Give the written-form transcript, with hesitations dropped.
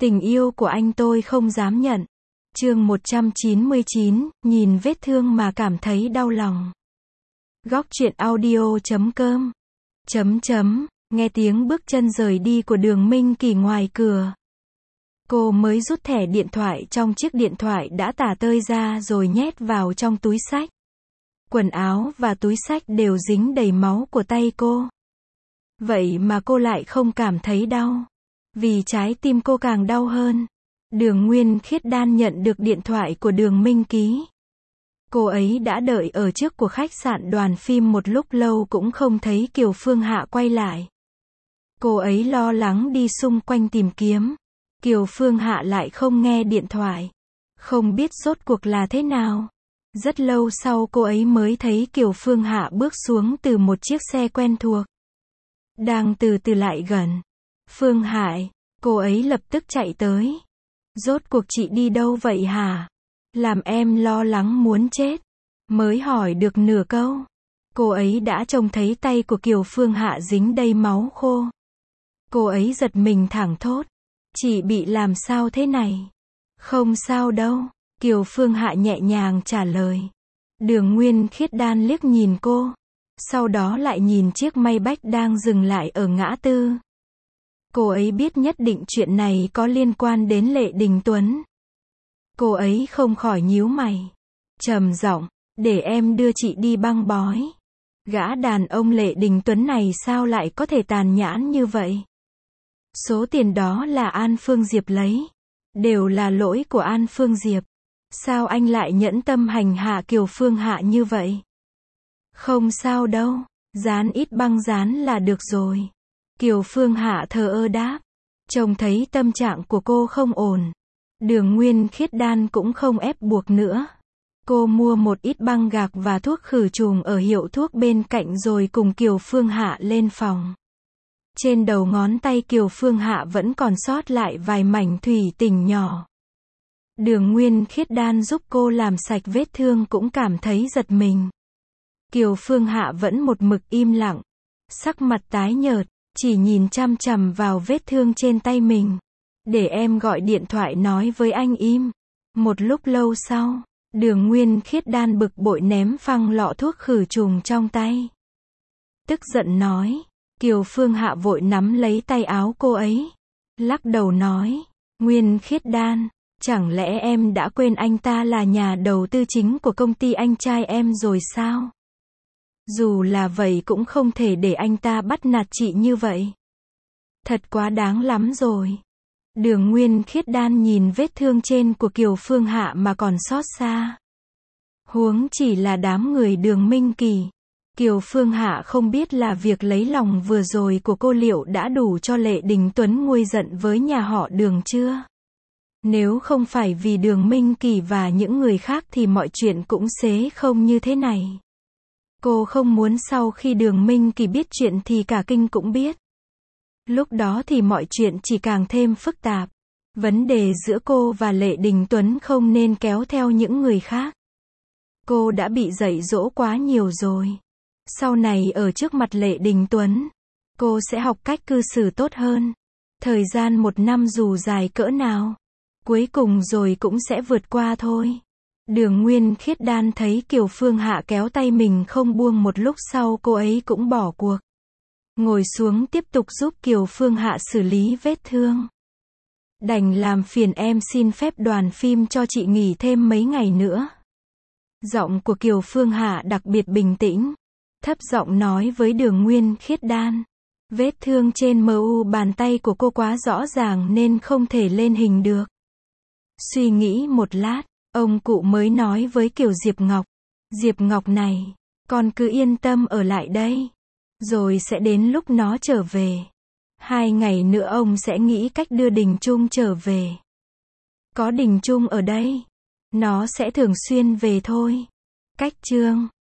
Tình yêu của anh tôi không dám nhận. Chương 199, nhìn vết thương mà cảm thấy đau lòng. Góc truyện audio.com. Nghe tiếng bước chân rời đi của Đường Minh Kỳ ngoài cửa. Cô mới rút thẻ điện thoại trong chiếc điện thoại đã tả tơi ra rồi nhét vào trong túi xách. Quần áo và túi xách đều dính đầy máu của tay cô. Vậy mà cô lại không cảm thấy đau. Vì trái tim cô càng đau hơn. Đường Nguyên Khiết Đan nhận được điện thoại của Đường Minh Ký. Cô ấy đã đợi ở trước của khách sạn đoàn phim một lúc lâu cũng không thấy Kiều Phương Hạ quay lại. Cô ấy lo lắng đi xung quanh tìm kiếm. Kiều Phương Hạ lại không nghe điện thoại. Không biết rốt cuộc là thế nào. Rất lâu sau cô ấy mới thấy Kiều Phương Hạ bước xuống từ một chiếc xe quen thuộc. Đang từ từ lại gần. Phương Hải, cô ấy lập tức chạy tới. Rốt cuộc chị đi đâu vậy hả? Làm em lo lắng muốn chết. Mới hỏi được nửa câu. Cô ấy đã trông thấy tay của Kiều Phương Hạ dính đầy máu khô. Cô ấy giật mình thảng thốt. Chị bị làm sao thế này? Không sao đâu. Kiều Phương Hạ nhẹ nhàng trả lời. Đường Nguyên Khiết Đan liếc nhìn cô. Sau đó lại nhìn chiếc Maybach đang dừng lại ở ngã tư. Cô ấy biết nhất định chuyện này có liên quan đến Lệ Đình Tuấn. Cô ấy không khỏi nhíu mày. Trầm giọng, để em đưa chị đi băng bó. Gã đàn ông Lệ Đình Tuấn này sao lại có thể tàn nhẫn như vậy? Số tiền đó là An Phương Diệp lấy. Đều là lỗi của An Phương Diệp. Sao anh lại nhẫn tâm hành hạ Kiều Phương Hạ như vậy? Không sao đâu, dán ít băng dán là được rồi. Kiều Phương Hạ thờ ơ đáp. Trông thấy tâm trạng của cô không ổn. Đường Nguyên Khiết Đan cũng không ép buộc nữa. Cô mua một ít băng gạc và thuốc khử trùng ở hiệu thuốc bên cạnh rồi cùng Kiều Phương Hạ lên phòng. Trên đầu ngón tay Kiều Phương Hạ vẫn còn sót lại vài mảnh thủy tinh nhỏ. Đường Nguyên Khiết Đan giúp cô làm sạch vết thương cũng cảm thấy giật mình. Kiều Phương Hạ vẫn một mực im lặng. Sắc mặt tái nhợt, chỉ nhìn chằm chằm vào vết thương trên tay mình. Để em gọi điện thoại nói với anh im. Một lúc lâu sau, Đường Nguyên Khiết Đan bực bội ném phăng lọ thuốc khử trùng trong tay. Tức giận nói. Kiều Phương Hạ vội nắm lấy tay áo cô ấy. Lắc đầu nói. Nguyên Khiết Đan, chẳng lẽ em đã quên anh ta là nhà đầu tư chính của công ty anh trai em rồi sao? Dù là vậy cũng không thể để anh ta bắt nạt chị như vậy. Thật quá đáng lắm rồi. Đường Nguyên Khiết Đan nhìn vết thương trên của Kiều Phương Hạ mà còn xót xa. Huống chỉ là đám người Đường Minh Kỳ. Kiều Phương Hạ không biết là việc lấy lòng vừa rồi của cô liệu đã đủ cho Lệ Đình Tuấn nguôi giận với nhà họ Đường chưa? Nếu không phải vì Đường Minh Kỳ và những người khác thì mọi chuyện cũng sẽ không như thế này. Cô không muốn sau khi Đường Minh Kỳ biết chuyện thì cả kinh cũng biết. Lúc đó thì mọi chuyện chỉ càng thêm phức tạp. Vấn đề giữa cô và Lệ Đình Tuấn không nên kéo theo những người khác. Cô đã bị dạy dỗ quá nhiều rồi. Sau này ở trước mặt Lệ Đình Tuấn, cô sẽ học cách cư xử tốt hơn. Thời gian 1 năm dù dài cỡ nào, cuối cùng rồi cũng sẽ vượt qua thôi. Đường Nguyên Khiết Đan thấy Kiều Phương Hạ kéo tay mình không buông, một lúc sau cô ấy cũng bỏ cuộc. Ngồi xuống tiếp tục giúp Kiều Phương Hạ xử lý vết thương. Đành làm phiền em xin phép đoàn phim cho chị nghỉ thêm mấy ngày nữa. Giọng của Kiều Phương Hạ đặc biệt bình tĩnh. Thấp giọng nói với Đường Nguyên Khiết Đan. Vết thương trên mu bàn tay của cô quá rõ ràng nên không thể lên hình được. Suy nghĩ một lát, ông cụ mới nói với Kiều Diệp Ngọc. Diệp Ngọc này, con cứ yên tâm ở lại đây. Rồi sẽ đến lúc nó trở về. 2 ngày nữa ông sẽ nghĩ cách đưa Đình Trung trở về. Có Đình Trung ở đây, nó sẽ thường xuyên về thôi. Cách chương